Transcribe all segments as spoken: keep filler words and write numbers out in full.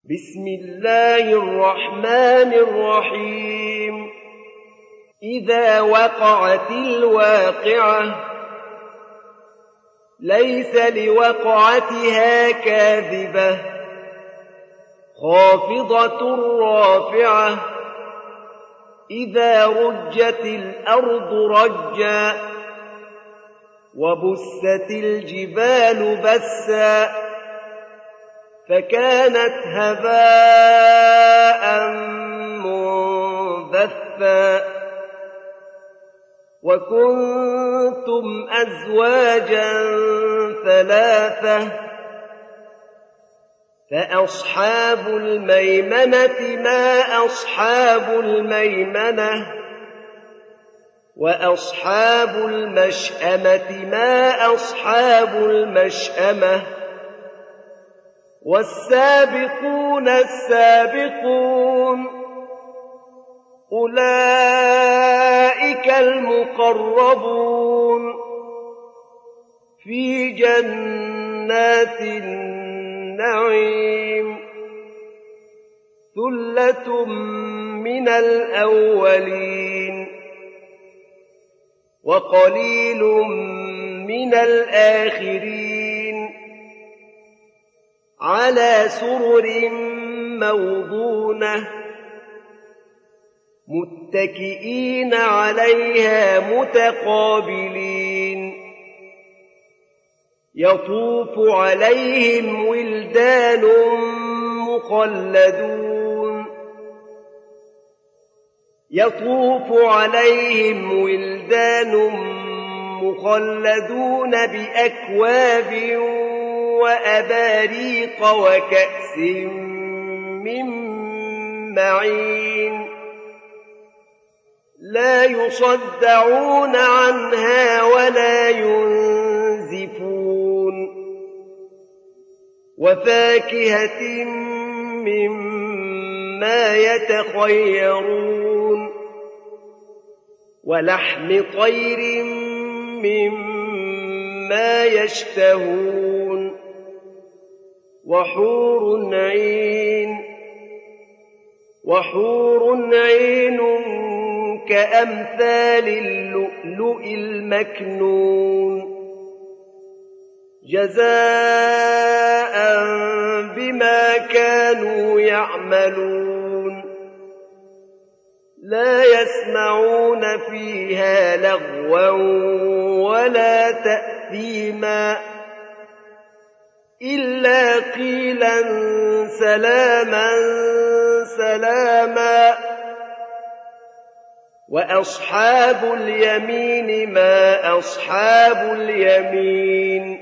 بسم الله الرحمن الرحيم إذا وقعت الواقعة ليس لوقعتها كاذبة خافضة رافعة إذا رجت الأرض رجا وبست الجبال بسا فكانت هباء منبثا وكنتم أزواجا ثلاثة فأصحاب الميمنة ما أصحاب الميمنة وأصحاب المشأمة ما أصحاب المشأمة والسابقون السابقون أولئك المقربون في جنات النعيم ثلة من الأولين وقليل من الآخرين على سرر موضونة متكئين عليها متقابلين يطوف عليهم ولدان مخلدون يطوف عليهم ولدان مخلدون بأكواب وأباريق وكأس من معين لا يصدعون عنها ولا ينزفون وفاكهة مما يتخيرون ولحم طير مما يشتهون وحور عين وحور عين كأمثال اللؤلؤ المكنون جزاء بما كانوا يعملون لا يسمعون فيها لغوا ولا تأثيما إلا قيلا سلاما سلاما وأصحاب اليمين ما أصحاب اليمين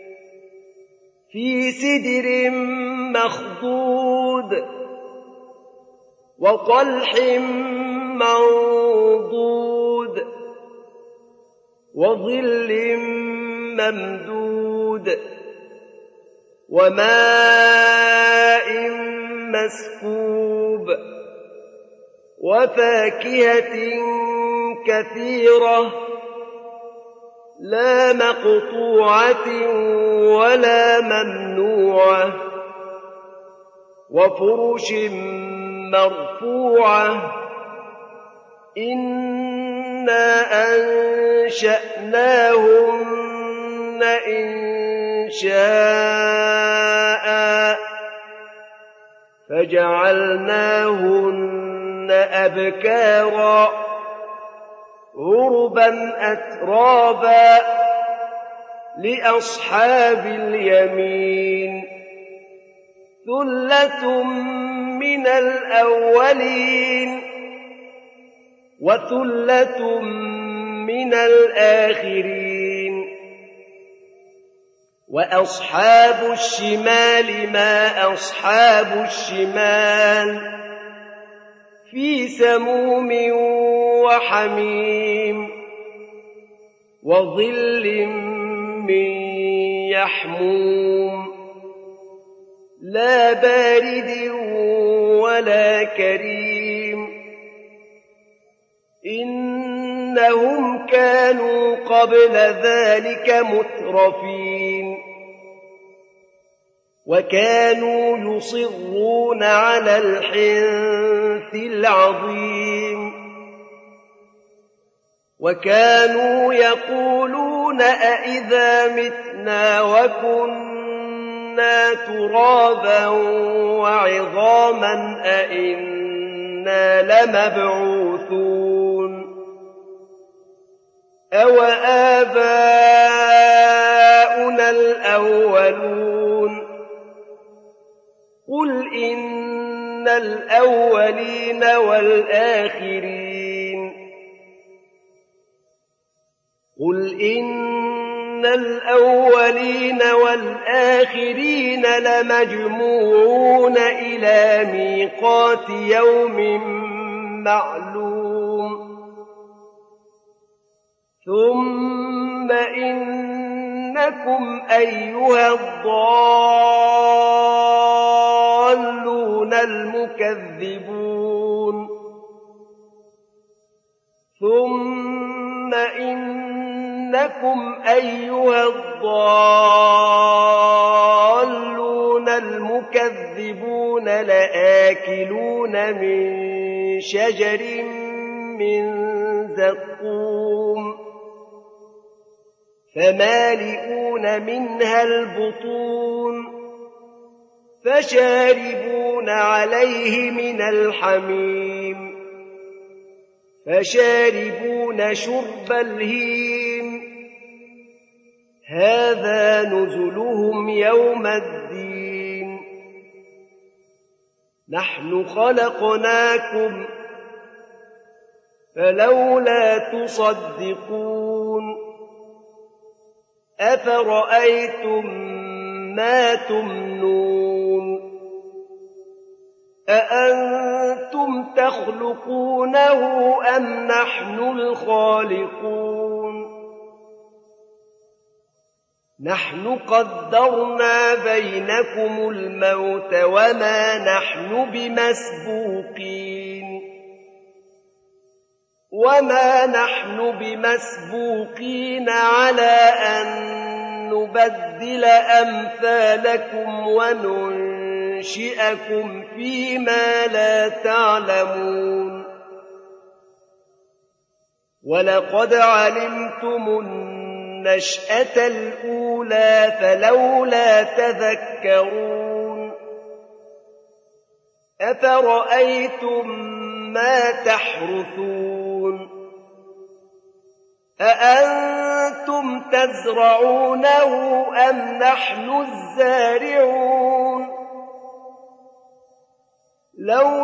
في سدر مخضود وطلح منضود وظل ممدود وماء مسكوب وفاكهة كثيرة لا مقطوعة ولا ممنوعة وفرش مرفوعة إنا أنشأناهن إنشاء فجعلناهن أبكارا عربا أترابا لأصحاب اليمين ثلة من الأولين وثلة من الآخرين وأصحاب الشمال ما أصحاب الشمال في سموم وحميم وظل من يحموم لا بارد ولا كريم إنهم كانوا قبل ذلك مترفين وكانوا يصرون على الحنث العظيم وكانوا يقولون أئذا متنا وكنا ترابا وعظاما أئنا لمبعوثون أو آباؤنا الأولون قل إن الأولين والآخرين قل إن الأولين والآخرين لمجموعون إلى ميقات يوم معلوم ثم إنكم أيها الضالون المكذبون ثم إنكم أيها الضالون المكذبون لآكلون من شجر من زقوم فمالئون منها البطون فشاربون عليه من الحميم فشاربون شرب الهيم هذا نزلهم يوم الدين نحن خلقناكم فلولا تصدقون أفرأيتم ما تمنون أأنتم تخلقونه أم نحن الخالقون نحن قدرنا بينكم الموت وما نحن بمسبوقين وما نحن بمسبوقين على أن نبدل أمثالكم وننشئكم فيما لا تعلمون ولقد علمتم النشأة الأولى فلولا تذكرون أفرأيتم ما تحرثون أأنتم تزرعونه أم نحن الزارعون لو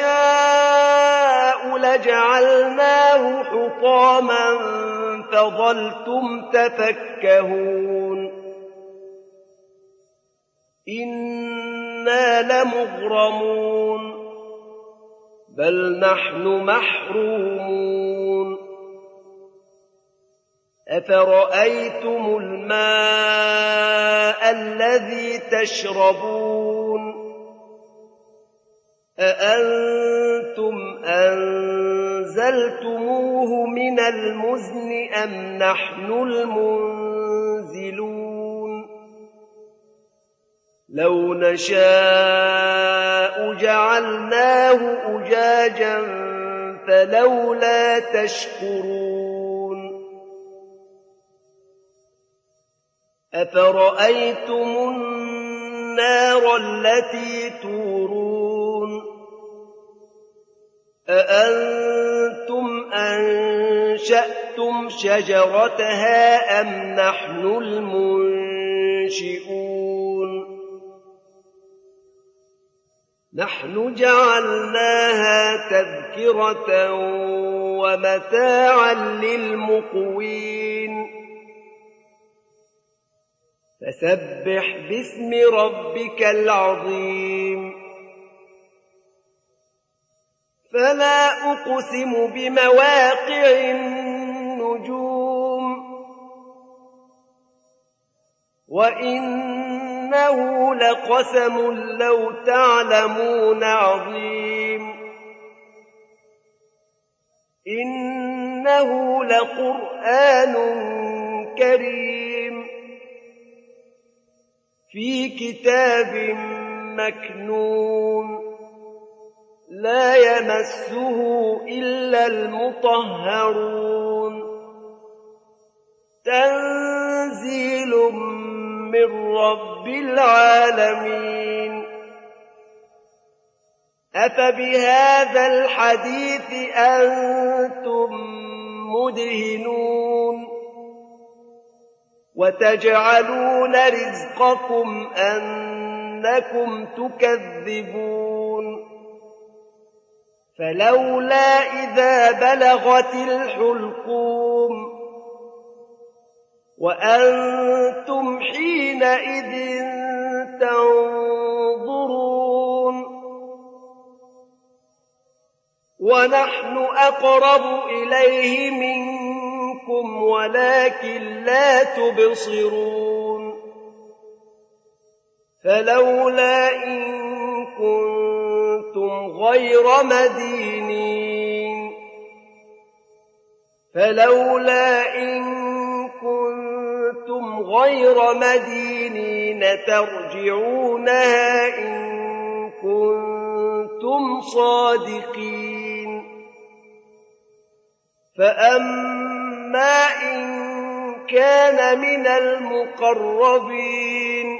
نشاء لجعلناه حطاما فظلتم تفكهون إنا لمغرمون بل نحن محرومون أفرأيتم الماء الذي تشربون أأنتم أنزلتموه من المزن أم نحن المنزلون لو نشاء جعلناه أجاجا فلولا تشكرون أفرأيتم النار التي تورون أأنتم أنشأتم شجرتها أم نحن المنشئون نحن جعلناها تذكرة ومتاعا للمقوين فسبح باسم ربك العظيم فلا أقسم بمواقع النجوم وإنه لقسم لو تعلمون عظيم إنه لقرآن كريم في كتاب مكنون لا يمسه إلا المطهرون تنزيل من رب العالمين أفبهذا الحديث أنتم مدهنون وتجعلون رزقكم أنكم تكذبون فلولا إذا بلغت الحلقوم وأنتم حينئذ تنظرون ونحن أقرب إليه منكم ولكن لا تبصرون فلولا إن كنتم غير مدينين فلولا إن كنتم غير مدينين ترجعونها إن كنتم صادقين فأما إن كان من المقربين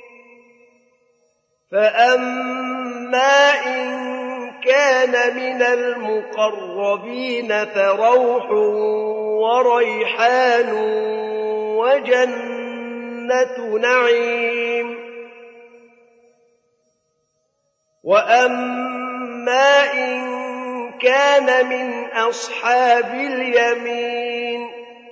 فأما إن كان من المقربين فروح وريحان وجنة نعيم وأما إن كان من أصحاب اليمين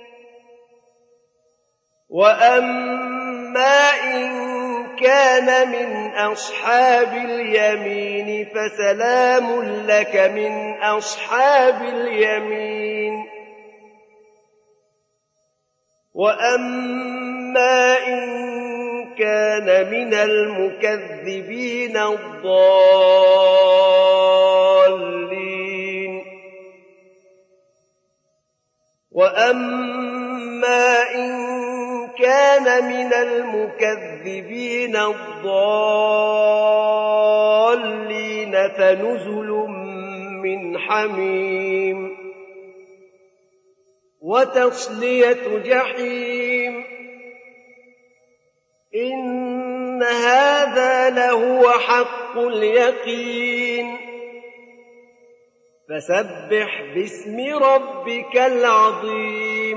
وأما إن كان من أصحاب اليمين فسلام لك من أصحاب اليمين وأما إن كان من المكذبين الضالين وأما إن كان من المكذبين الضالين فنزل من حميم وتصلية جحيم إن هذا لهو حق اليقين فسبح باسم ربك العظيم